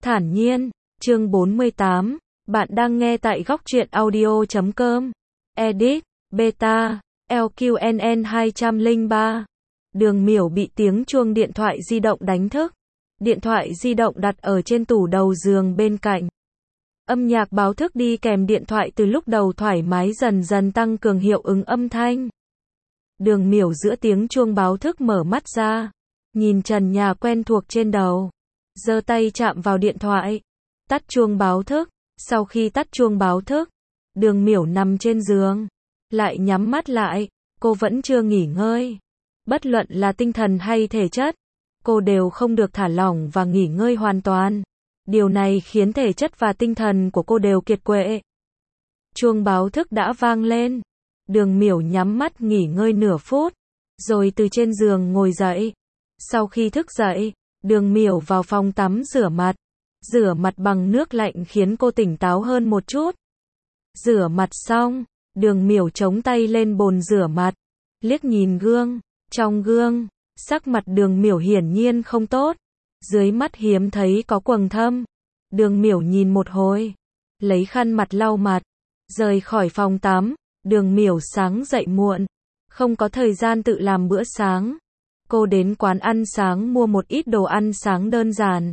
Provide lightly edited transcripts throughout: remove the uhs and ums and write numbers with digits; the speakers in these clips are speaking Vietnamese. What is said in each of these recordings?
Thản nhiên, chương 48, bạn đang nghe tại góc truyện audio.com. Edit, Beta, LQNN 203. Đường Miểu bị tiếng chuông điện thoại di động đánh thức. Điện thoại di động đặt ở trên tủ đầu giường bên cạnh. Âm nhạc báo thức đi kèm điện thoại từ lúc đầu thoải mái dần dần tăng cường hiệu ứng âm thanh. Đường Miểu giữa tiếng chuông báo thức mở mắt ra, nhìn trần nhà quen thuộc trên đầu, giơ tay chạm vào điện thoại, tắt chuông báo thức. Sau khi tắt chuông báo thức, Đường Miểu nằm trên giường, lại nhắm mắt lại, cô vẫn chưa nghỉ ngơi. Bất luận là tinh thần hay thể chất, cô đều không được thả lỏng và nghỉ ngơi hoàn toàn. Điều này khiến thể chất và tinh thần của cô đều kiệt quệ. Chuông báo thức đã vang lên. Đường Miểu nhắm mắt nghỉ ngơi nửa phút, rồi từ trên giường ngồi dậy. Sau khi thức dậy, Đường Miểu vào phòng tắm rửa mặt. Rửa mặt bằng nước lạnh khiến cô tỉnh táo hơn một chút. Rửa mặt xong, Đường Miểu chống tay lên bồn rửa mặt, liếc nhìn gương. Trong gương, sắc mặt Đường Miểu hiển nhiên không tốt. Dưới mắt hiếm thấy có quầng thâm. Đường Miểu nhìn một hồi, lấy khăn mặt lau mặt, rời khỏi phòng tắm. Đường Miểu sáng dậy muộn, không có thời gian tự làm bữa sáng. Cô đến quán ăn sáng mua một ít đồ ăn sáng đơn giản,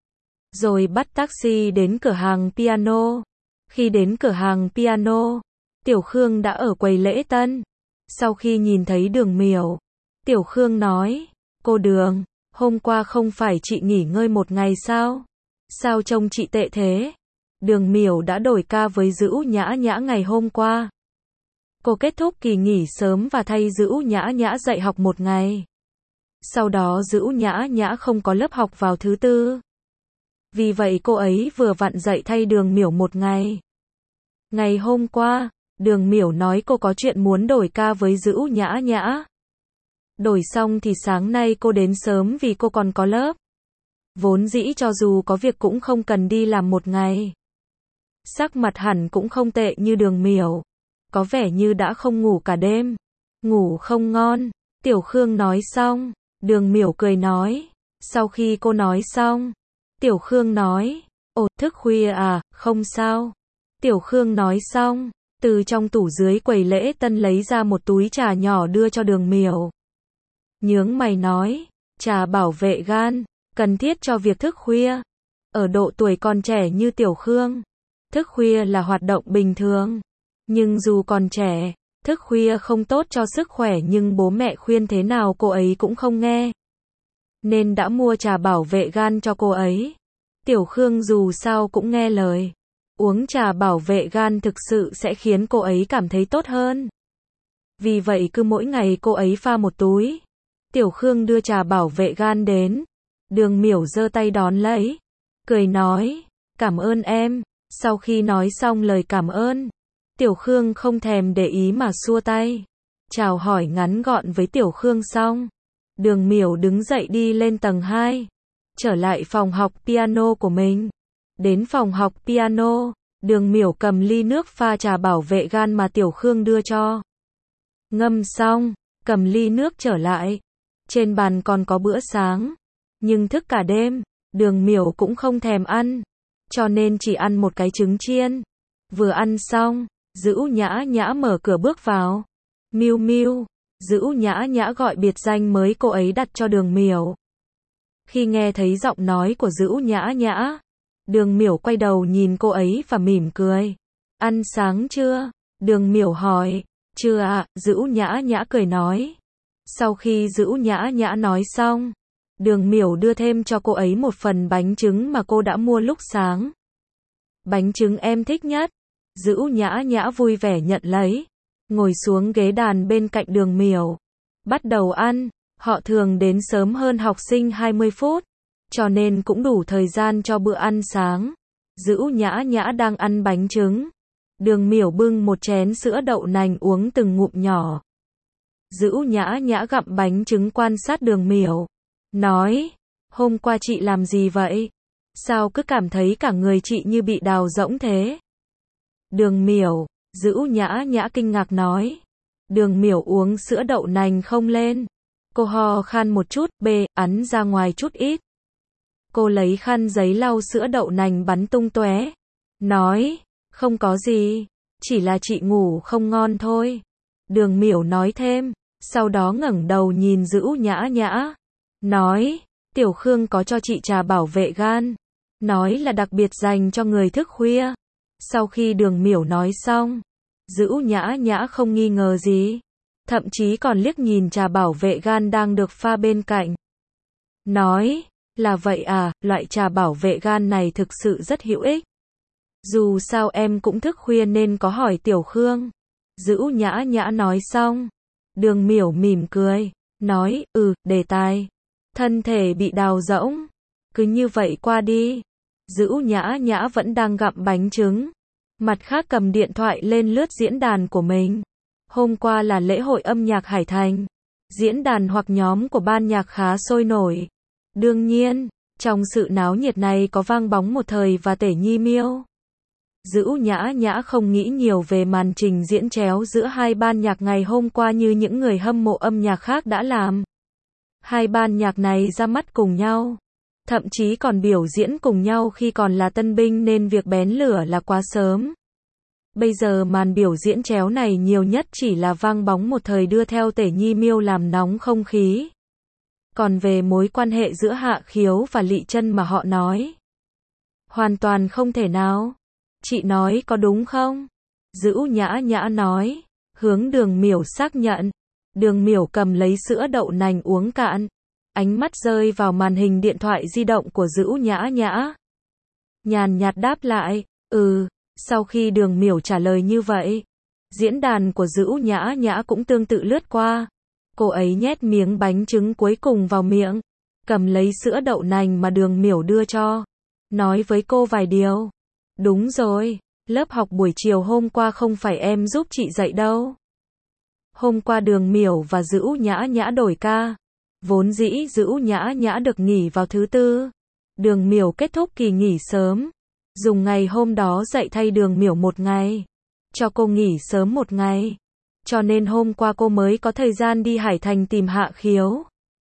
rồi bắt taxi đến cửa hàng piano. Khi đến cửa hàng piano, Tiểu Khương đã ở quầy lễ tân. Sau khi nhìn thấy Đường Miểu, Tiểu Khương nói, cô Đường, hôm qua không phải chị nghỉ ngơi một ngày sao? Sao trông chị tệ thế? Đường Miểu đã đổi ca với Dữ Nhã Nhã ngày hôm qua. Cô kết thúc kỳ nghỉ sớm và thay Dữ Nhã Nhã dạy học một ngày. Sau đó Dữ Nhã Nhã không có lớp học vào thứ tư. Vì vậy cô ấy vừa vặn dạy thay Đường Miểu một ngày. Ngày hôm qua, Đường Miểu nói cô có chuyện muốn đổi ca với Dữ Nhã Nhã. Đổi xong thì sáng nay cô đến sớm vì cô còn có lớp. Vốn dĩ cho dù có việc cũng không cần đi làm một ngày. Sắc mặt hẳn cũng không tệ như Đường Miểu. Có vẻ như đã không ngủ cả đêm. Ngủ không ngon. Tiểu Khương nói xong, Đường Miểu cười nói. Sau khi cô nói xong, Tiểu Khương nói, ồ, thức khuya à, không sao. Tiểu Khương nói xong, từ trong tủ dưới quầy lễ tân lấy ra một túi trà nhỏ đưa cho Đường Miểu. Nhướng mày nói, trà bảo vệ gan, cần thiết cho việc thức khuya. Ở độ tuổi còn trẻ như Tiểu Khương, thức khuya là hoạt động bình thường. Nhưng dù còn trẻ, thức khuya không tốt cho sức khỏe nhưng bố mẹ khuyên thế nào cô ấy cũng không nghe. Nên đã mua trà bảo vệ gan cho cô ấy. Tiểu Khương dù sao cũng nghe lời. Uống trà bảo vệ gan thực sự sẽ khiến cô ấy cảm thấy tốt hơn. Vì vậy cứ mỗi ngày cô ấy pha một túi. Tiểu Khương đưa trà bảo vệ gan đến. Đường Miểu giơ tay đón lấy, cười nói, cảm ơn em. Sau khi nói xong lời cảm ơn, Tiểu Khương không thèm để ý mà xua tay. Chào hỏi ngắn gọn với Tiểu Khương xong, Đường Miểu đứng dậy đi lên tầng 2, trở lại phòng học piano của mình. Đến phòng học piano, Đường Miểu cầm ly nước pha trà bảo vệ gan mà Tiểu Khương đưa cho. Ngâm xong, cầm ly nước trở lại. Trên bàn còn có bữa sáng, nhưng thức cả đêm, Đường Miểu cũng không thèm ăn, cho nên chỉ ăn một cái trứng chiên. Vừa ăn xong, Dữ Nhã Nhã mở cửa bước vào. Miu Miu. Dữ Nhã Nhã gọi biệt danh mới cô ấy đặt cho Đường Miểu. Khi nghe thấy giọng nói của Dữ Nhã Nhã, Đường Miểu quay đầu nhìn cô ấy và mỉm cười. Ăn sáng chưa? Đường Miểu hỏi. Chưa ạ, Dữ Nhã Nhã cười nói. Sau khi Dữ Nhã Nhã nói xong, Đường Miểu đưa thêm cho cô ấy một phần bánh trứng mà cô đã mua lúc sáng. Bánh trứng em thích nhất. Dữ Nhã Nhã vui vẻ nhận lấy, ngồi xuống ghế đàn bên cạnh Đường Miểu. Bắt đầu ăn, họ thường đến sớm hơn học sinh 20 phút, cho nên cũng đủ thời gian cho bữa ăn sáng. Dữ Nhã Nhã đang ăn bánh trứng. Đường Miểu bưng một chén sữa đậu nành uống từng ngụm nhỏ. Dữ Nhã Nhã gặm bánh trứng quan sát Đường Miểu, nói, hôm qua chị làm gì vậy? Sao cứ cảm thấy cả người chị như bị đào rỗng thế? Đường Miểu, Dữ Nhã Nhã kinh ngạc nói. Đường Miểu uống sữa đậu nành không lên. Cô ho khan một chút, ắn ra ngoài chút ít. Cô lấy khăn giấy lau sữa đậu nành bắn tung tóe. Nói, không có gì, chỉ là chị ngủ không ngon thôi. Đường Miểu nói thêm, sau đó ngẩng đầu nhìn Dữu Nhã Nhã. Nói, Tiểu Khương có cho chị trà bảo vệ gan. Nói là đặc biệt dành cho người thức khuya. Sau khi Đường Miểu nói xong, Dữu Nhã Nhã không nghi ngờ gì. Thậm chí còn liếc nhìn trà bảo vệ gan đang được pha bên cạnh. Nói, là vậy à, loại trà bảo vệ gan này thực sự rất hữu ích. Dù sao em cũng thức khuya nên có hỏi Tiểu Khương. Dữu Nhã Nhã nói xong. Đường Miểu mỉm cười. Nói, đề tài. Thân thể bị đào rỗng. Cứ như vậy qua đi. Dữu Nhã Nhã vẫn đang gặm bánh trứng. Mặt khác cầm điện thoại lên lướt diễn đàn của mình. Hôm qua là lễ hội âm nhạc Hải Thành. Diễn đàn hoặc nhóm của ban nhạc khá sôi nổi. Đương nhiên, trong sự náo nhiệt này có Vang Bóng Một Thời và Tể Nhi Miêu. Dữu Nhã Nhã không nghĩ nhiều về màn trình diễn chéo giữa hai ban nhạc ngày hôm qua như những người hâm mộ âm nhạc khác đã làm. Hai ban nhạc này ra mắt cùng nhau. Thậm chí còn biểu diễn cùng nhau khi còn là tân binh nên việc bén lửa là quá sớm. Bây giờ màn biểu diễn chéo này nhiều nhất chỉ là Vang Bóng Một Thời đưa theo Tể Nhi Miêu làm nóng không khí. Còn về mối quan hệ giữa Hạ Khiếu và Lị Chân mà họ nói, hoàn toàn không thể nào. Chị nói có đúng không? Dữu Nhã Nhã nói, hướng Đường Miểu xác nhận. Đường Miểu cầm lấy sữa đậu nành uống cạn. Ánh mắt rơi vào màn hình điện thoại di động của Dữu Nhã Nhã. Nhàn nhạt đáp lại, Sau khi Đường Miểu trả lời như vậy, diễn đàn của Dữu Nhã Nhã cũng tương tự lướt qua. Cô ấy nhét miếng bánh trứng cuối cùng vào miệng, cầm lấy sữa đậu nành mà Đường Miểu đưa cho, nói với cô vài điều. Đúng rồi, lớp học buổi chiều hôm qua không phải em giúp chị dạy đâu. Hôm qua Đường Miểu và Dữu Nhã Nhã đổi ca. Vốn dĩ Dữu Nhã Nhã được nghỉ vào thứ Tư. Đường Miểu kết thúc kỳ nghỉ sớm. Dùng ngày hôm đó dạy thay Đường Miểu một ngày. Cho cô nghỉ sớm một ngày. Cho nên hôm qua cô mới có thời gian đi Hải Thành tìm Hạ Khiếu.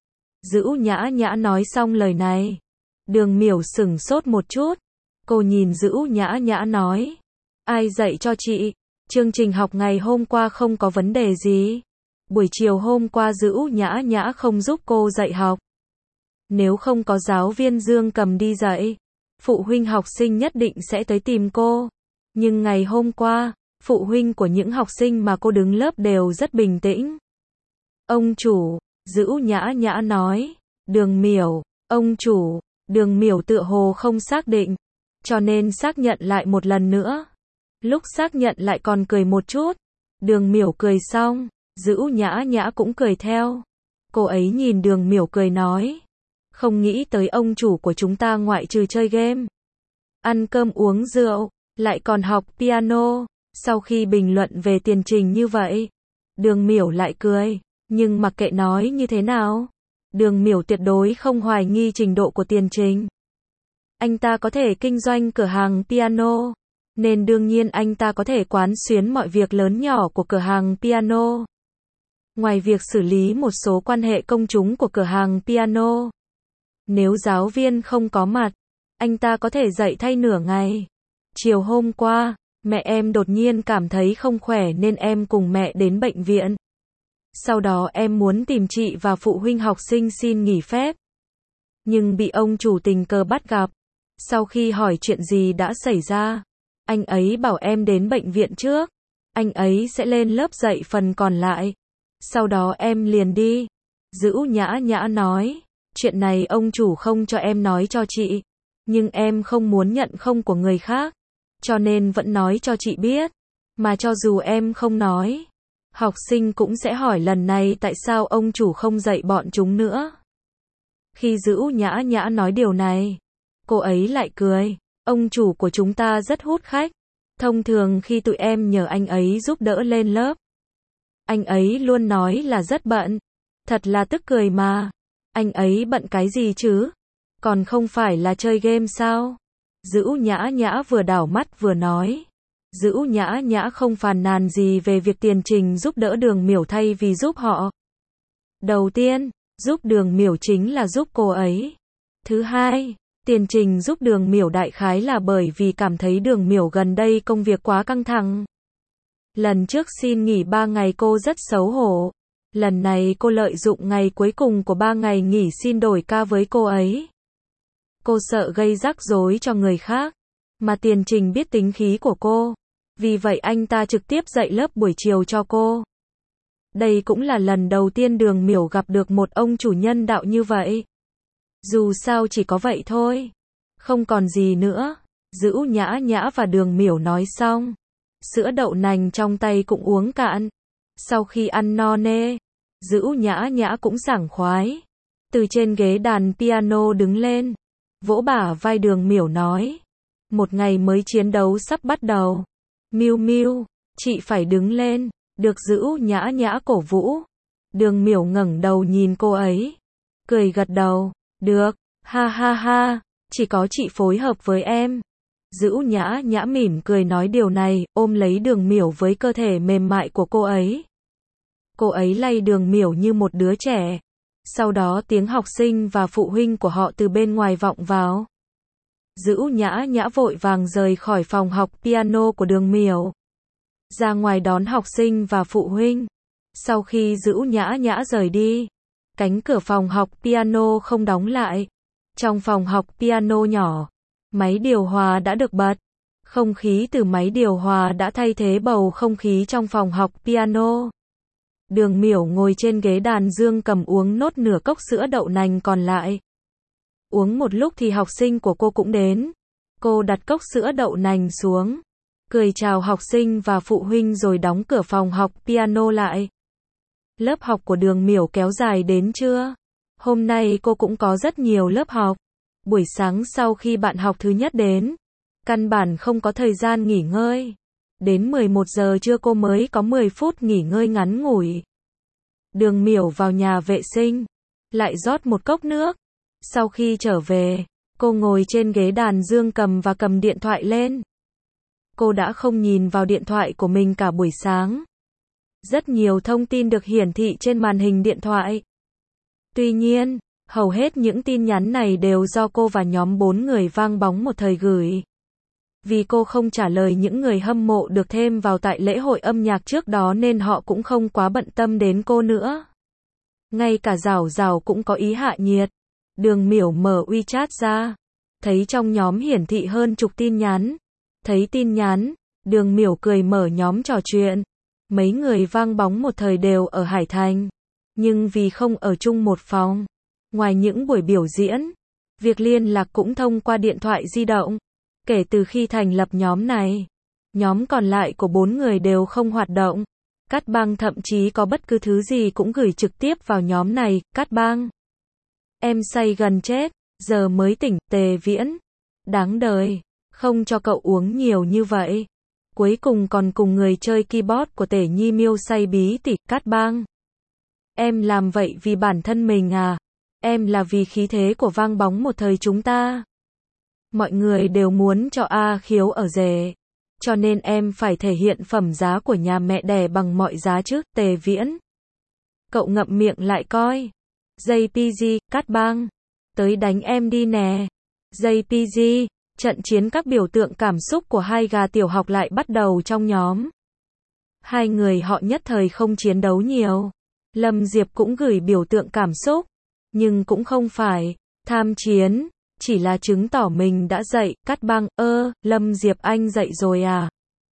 Dữu Nhã Nhã nói xong lời này. Đường Miểu sửng sốt một chút. Cô nhìn Dữu Nhã Nhã nói. Ai dạy cho chị? Chương trình học ngày hôm qua không có vấn đề gì. Buổi chiều hôm qua Dữu Nhã Nhã không giúp cô dạy học. Nếu không có giáo viên Dương cầm đi dạy, phụ huynh học sinh nhất định sẽ tới tìm cô. Nhưng ngày hôm qua, phụ huynh của những học sinh mà cô đứng lớp đều rất bình tĩnh. Ông chủ, Dữu Nhã Nhã nói. Đường Miểu, ông chủ. Đường Miểu tựa hồ không xác định, cho nên xác nhận lại một lần nữa. Lúc xác nhận lại còn cười một chút. Đường Miểu cười xong, Dữu Nhã Nhã cũng cười theo. Cô ấy nhìn Đường Miểu cười nói. Không nghĩ tới ông chủ của chúng ta ngoại trừ chơi game, ăn cơm uống rượu, lại còn học piano. Sau khi bình luận về tiền trình như vậy, Đường Miểu lại cười. Nhưng mặc kệ nói như thế nào, Đường Miểu tuyệt đối không hoài nghi trình độ của tiền trình. Anh ta có thể kinh doanh cửa hàng piano, nên đương nhiên anh ta có thể quán xuyến mọi việc lớn nhỏ của cửa hàng piano. Ngoài việc xử lý một số quan hệ công chúng của cửa hàng piano, nếu giáo viên không có mặt, anh ta có thể dạy thay nửa ngày. Chiều hôm qua, mẹ em đột nhiên cảm thấy không khỏe nên em cùng mẹ đến bệnh viện. Sau đó em muốn tìm chị và phụ huynh học sinh xin nghỉ phép, nhưng bị ông chủ tình cờ bắt gặp. Sau khi hỏi chuyện gì đã xảy ra, anh ấy bảo em đến bệnh viện trước, anh ấy sẽ lên lớp dạy phần còn lại. Sau đó em liền đi. Dữu Nhã Nhã nói, chuyện này ông chủ không cho em nói cho chị, nhưng em không muốn nhận không của người khác, cho nên vẫn nói cho chị biết. Mà cho dù em không nói, học sinh cũng sẽ hỏi lần này tại sao ông chủ không dạy bọn chúng nữa. Khi Dữu Nhã Nhã nói điều này, cô ấy lại cười. Ông chủ của chúng ta rất hút khách. Thông thường khi tụi em nhờ anh ấy giúp đỡ lên lớp, anh ấy luôn nói là rất bận. Thật là tức cười mà. Anh ấy bận cái gì chứ? Còn không phải là chơi game sao? Dữu Nhã Nhã vừa đảo mắt vừa nói. Dữu Nhã Nhã không phàn nàn gì về việc tiền trình giúp đỡ Đường Miểu thay vì giúp họ. Đầu tiên, giúp Đường Miểu chính là giúp cô ấy. Thứ hai, Tiền Trình giúp Đường Miểu đại khái là bởi vì cảm thấy Đường Miểu gần đây công việc quá căng thẳng. Lần trước xin nghỉ 3 ngày cô rất xấu hổ. Lần này cô lợi dụng ngày cuối cùng của 3 ngày nghỉ xin đổi ca với cô ấy. Cô sợ gây rắc rối cho người khác. Mà Tiền Trình biết tính khí của cô. Vì vậy anh ta trực tiếp dạy lớp buổi chiều cho cô. Đây cũng là lần đầu tiên Đường Miểu gặp được một ông chủ nhân đạo như vậy. Dù sao chỉ có vậy thôi. Không còn gì nữa. Dữ Nhã Nhã và Đường Miểu nói xong. Sữa đậu nành trong tay cũng uống cạn. Sau khi ăn no nê, Dữ Nhã Nhã cũng sảng khoái. Từ trên ghế đàn piano đứng lên. Vỗ bả vai Đường Miểu nói. Một ngày mới chiến đấu sắp bắt đầu. Miu Miu, chị phải đứng lên. Được Dữ Nhã Nhã cổ vũ. Đường Miểu ngẩng đầu nhìn cô ấy. Cười gật đầu. Được, ha ha ha, chỉ có chị phối hợp với em. Dữ Nhã Nhã mỉm cười nói điều này, ôm lấy Đường Miểu với cơ thể mềm mại của cô ấy. Cô ấy lay Đường Miểu như một đứa trẻ. Sau đó tiếng học sinh và phụ huynh của họ từ bên ngoài vọng vào. Dữ Nhã Nhã vội vàng rời khỏi phòng học piano của Đường Miểu. Ra ngoài đón học sinh và phụ huynh. Sau khi Dữ Nhã Nhã rời đi, cánh cửa phòng học piano không đóng lại. Trong phòng học piano nhỏ, máy điều hòa đã được bật. Không khí từ máy điều hòa đã thay thế bầu không khí trong phòng học piano. Đường Miểu ngồi trên ghế đàn dương cầm uống nốt nửa cốc sữa đậu nành còn lại. Uống một lúc thì học sinh của cô cũng đến. Cô đặt cốc sữa đậu nành xuống, cười chào học sinh và phụ huynh rồi đóng cửa phòng học piano lại. Lớp học của Đường Miểu kéo dài đến trưa. Hôm nay cô cũng có rất nhiều lớp học. Buổi sáng sau khi bạn học thứ nhất đến, căn bản không có thời gian nghỉ ngơi. Đến 11 giờ trưa cô mới có 10 phút nghỉ ngơi ngắn ngủi. Đường Miểu vào nhà vệ sinh, lại rót một cốc nước. Sau khi trở về, cô ngồi trên ghế đàn dương cầm và cầm điện thoại lên. Cô đã không nhìn vào điện thoại của mình cả buổi sáng. Rất nhiều thông tin được hiển thị trên màn hình điện thoại. Tuy nhiên, hầu hết những tin nhắn này đều do cô và nhóm 4 người vang bóng một thời gửi. Vì cô không trả lời những người hâm mộ được thêm vào tại lễ hội âm nhạc trước đó nên họ cũng không quá bận tâm đến cô nữa. Ngay cả Giảo Giảo cũng có ý hạ nhiệt. Đường Miểu mở WeChat ra, thấy trong nhóm hiển thị hơn chục tin nhắn. Thấy tin nhắn, Đường Miểu cười mở nhóm trò chuyện. Mấy người vang bóng một thời đều ở Hải Thành, nhưng vì không ở chung một phòng, ngoài những buổi biểu diễn, việc liên lạc cũng thông qua điện thoại di động. Kể từ khi thành lập nhóm này, nhóm còn lại của 4 người đều không hoạt động. Cát Bang thậm chí có bất cứ thứ gì cũng gửi trực tiếp vào nhóm này. Cát Bang, em say gần chết, giờ mới tỉnh. Tề Viễn, đáng đời, không cho cậu uống nhiều như vậy. Cuối cùng còn cùng người chơi keyboard của Tể Nhi Miêu say bí tỉ. Cát Bang, em làm vậy vì bản thân mình à? Em là vì khí thế của vang bóng một thời chúng ta. Mọi người đều muốn cho A Khiếu ở rể, cho nên em phải thể hiện phẩm giá của nhà mẹ đẻ bằng mọi giá chứ. Tề Viễn, cậu ngậm miệng lại coi. JPG, Cát Bang, tới đánh em đi nè. JPG, trận chiến các biểu tượng cảm xúc của hai gà tiểu học lại bắt đầu trong nhóm. Hai người họ nhất thời không chiến đấu nhiều. Lâm Diệp cũng gửi biểu tượng cảm xúc, nhưng cũng không phải tham chiến, chỉ là chứng tỏ mình đã dậy. Cát Bang, Lâm Diệp anh dậy rồi à?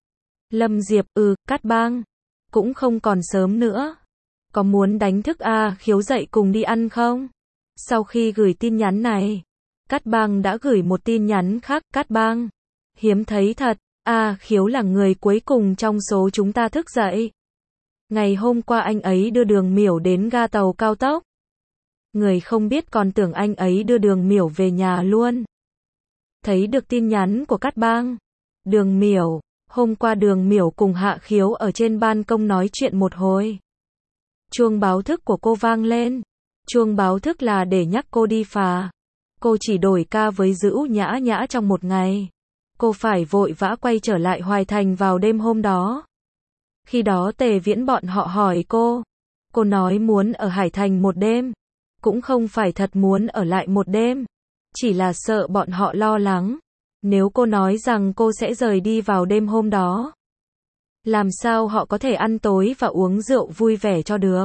Lâm Diệp, Cát Bang, cũng không còn sớm nữa. Có muốn đánh thức A Khiếu dậy cùng đi ăn không? Sau khi gửi tin nhắn này, Cát Bang đã gửi một tin nhắn khác. Cát Bang, hiếm thấy thật, A Khiếu là người cuối cùng trong số chúng ta thức dậy. Ngày hôm qua anh ấy đưa Đường Miểu đến ga tàu cao tốc. Người không biết còn tưởng anh ấy đưa Đường Miểu về nhà luôn. Thấy được tin nhắn của Cát Bang. Đường Miểu, hôm qua Đường Miểu cùng Hạ Khiếu ở trên ban công nói chuyện một hồi. Chuông báo thức của cô vang lên. Chuông báo thức là để nhắc cô đi phà. Cô chỉ đổi ca với Dữ Nhã Nhã trong một ngày. Cô phải vội vã quay trở lại Hoài Thành vào đêm hôm đó. Khi đó Tề Viễn bọn họ hỏi cô. Cô nói muốn ở Hải Thành một đêm. Cũng không phải thật muốn ở lại một đêm. chỉ là sợ bọn họ lo lắng. Nếu cô nói rằng cô sẽ rời đi vào đêm hôm đó, làm sao họ có thể ăn tối và uống rượu vui vẻ cho được?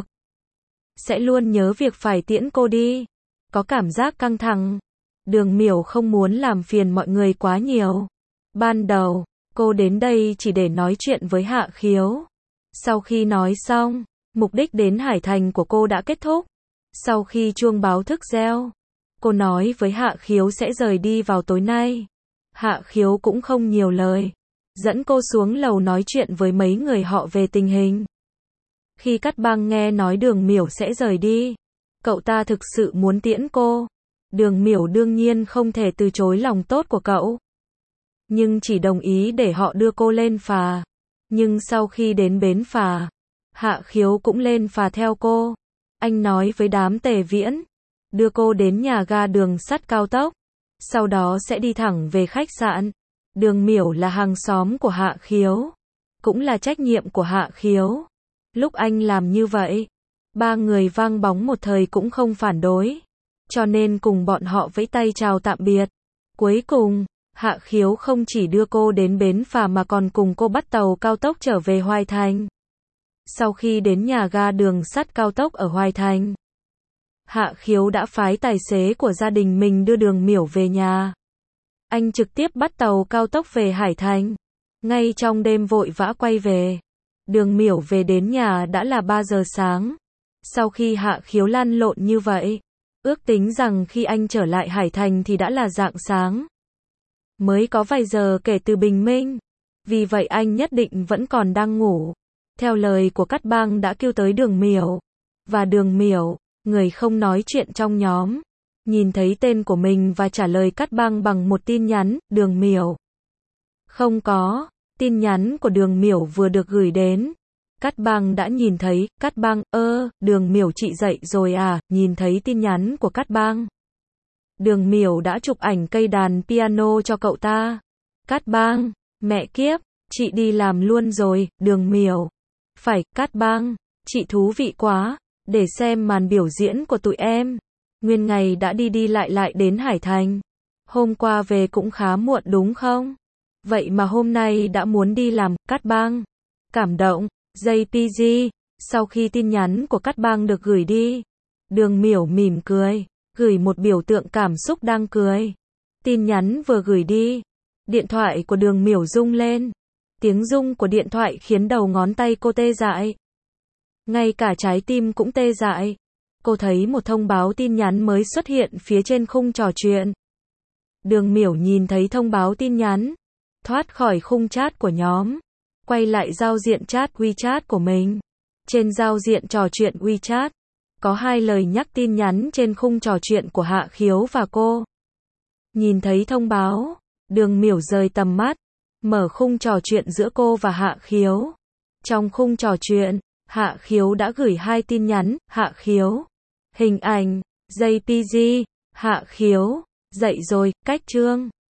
Sẽ luôn nhớ việc phải tiễn cô đi. Có cảm giác căng thẳng. Đường Miểu không muốn làm phiền mọi người quá nhiều. Ban đầu, cô đến đây chỉ để nói chuyện với Hạ Khiếu. Sau khi nói xong, mục đích đến Hải Thành của cô đã kết thúc. Sau khi chuông báo thức reo, cô nói với Hạ Khiếu sẽ rời đi vào tối nay. Hạ Khiếu cũng không nhiều lời, dẫn cô xuống lầu nói chuyện với mấy người họ về tình hình. Khi Cát Băng nghe nói Đường Miểu sẽ rời đi, cậu ta thực sự muốn tiễn cô. Đường Miểu đương nhiên không thể từ chối lòng tốt của cậu, nhưng chỉ đồng ý để họ đưa cô lên phà. Nhưng sau khi đến bến phà, Hạ Khiếu cũng lên phà theo cô. Anh nói với đám Tề Viễn, đưa cô đến nhà ga đường sắt cao tốc, sau đó sẽ đi thẳng về khách sạn. Đường Miểu là hàng xóm của Hạ Khiếu, cũng là trách nhiệm của Hạ Khiếu. Lúc anh làm như vậy, ba người vang bóng một thời cũng không phản đối, cho nên cùng bọn họ vẫy tay chào tạm biệt. Cuối cùng, Hạ Khiếu không chỉ đưa cô đến bến phà mà còn cùng cô bắt tàu cao tốc trở về Hoài Thành. Sau khi đến nhà ga đường sắt cao tốc ở Hoài Thành, Hạ Khiếu đã phái tài xế của gia đình mình đưa Đường Miểu về nhà. Anh trực tiếp bắt tàu cao tốc về Hải Thành. Ngay trong đêm vội vã quay về, Đường Miểu về đến nhà đã là 3 giờ sáng. Sau khi Hạ Khiếu lăn lộn như vậy, ước tính rằng khi anh trở lại Hải Thành thì đã là rạng sáng. Mới có vài giờ kể từ bình minh. Vì vậy anh nhất định vẫn còn đang ngủ. Theo lời của Cát Băng đã kêu tới Đường Miểu. Và Đường Miểu, người không nói chuyện trong nhóm, nhìn thấy tên của mình và trả lời Cát Băng bằng một tin nhắn. Đường Miểu. Không có. Tin nhắn của Đường Miểu vừa được gửi đến, Cát Băng đã nhìn thấy. Cát Băng, Đường Miểu chị dậy rồi à? Nhìn thấy tin nhắn của Cát Băng, Đường Miểu đã chụp ảnh cây đàn piano cho cậu ta. Cát Băng, mẹ kiếp, chị đi làm luôn rồi. Đường Miểu, phải. Cát Băng, chị thú vị quá, để xem màn biểu diễn của tụi em. Nguyên ngày đã đi lại đến Hải Thành. Hôm qua về cũng khá muộn đúng không? Vậy mà hôm nay đã muốn đi làm. Cát Băng, cảm động. JPG, sau khi tin nhắn của Cát Băng được gửi đi, Đường Miểu mỉm cười, gửi một biểu tượng cảm xúc đang cười. Tin nhắn vừa gửi đi, điện thoại của Đường Miểu rung lên. Tiếng rung của điện thoại khiến đầu ngón tay cô tê dại. Ngay cả trái tim cũng tê dại. Cô thấy một thông báo tin nhắn mới xuất hiện phía trên khung trò chuyện. Đường Miểu nhìn thấy thông báo tin nhắn, thoát khỏi khung chat của nhóm, quay lại giao diện chat WeChat của mình. Trên giao diện trò chuyện WeChat, có 2 lời nhắc tin nhắn trên khung trò chuyện của Hạ Khiếu và cô. Nhìn thấy thông báo, Đường Miểu rời tầm mắt, mở khung trò chuyện giữa cô và Hạ Khiếu. Trong khung trò chuyện, Hạ Khiếu đã gửi 2 tin nhắn. Hạ Khiếu, hình ảnh, JPG, Hạ Khiếu, dậy rồi, cách chương.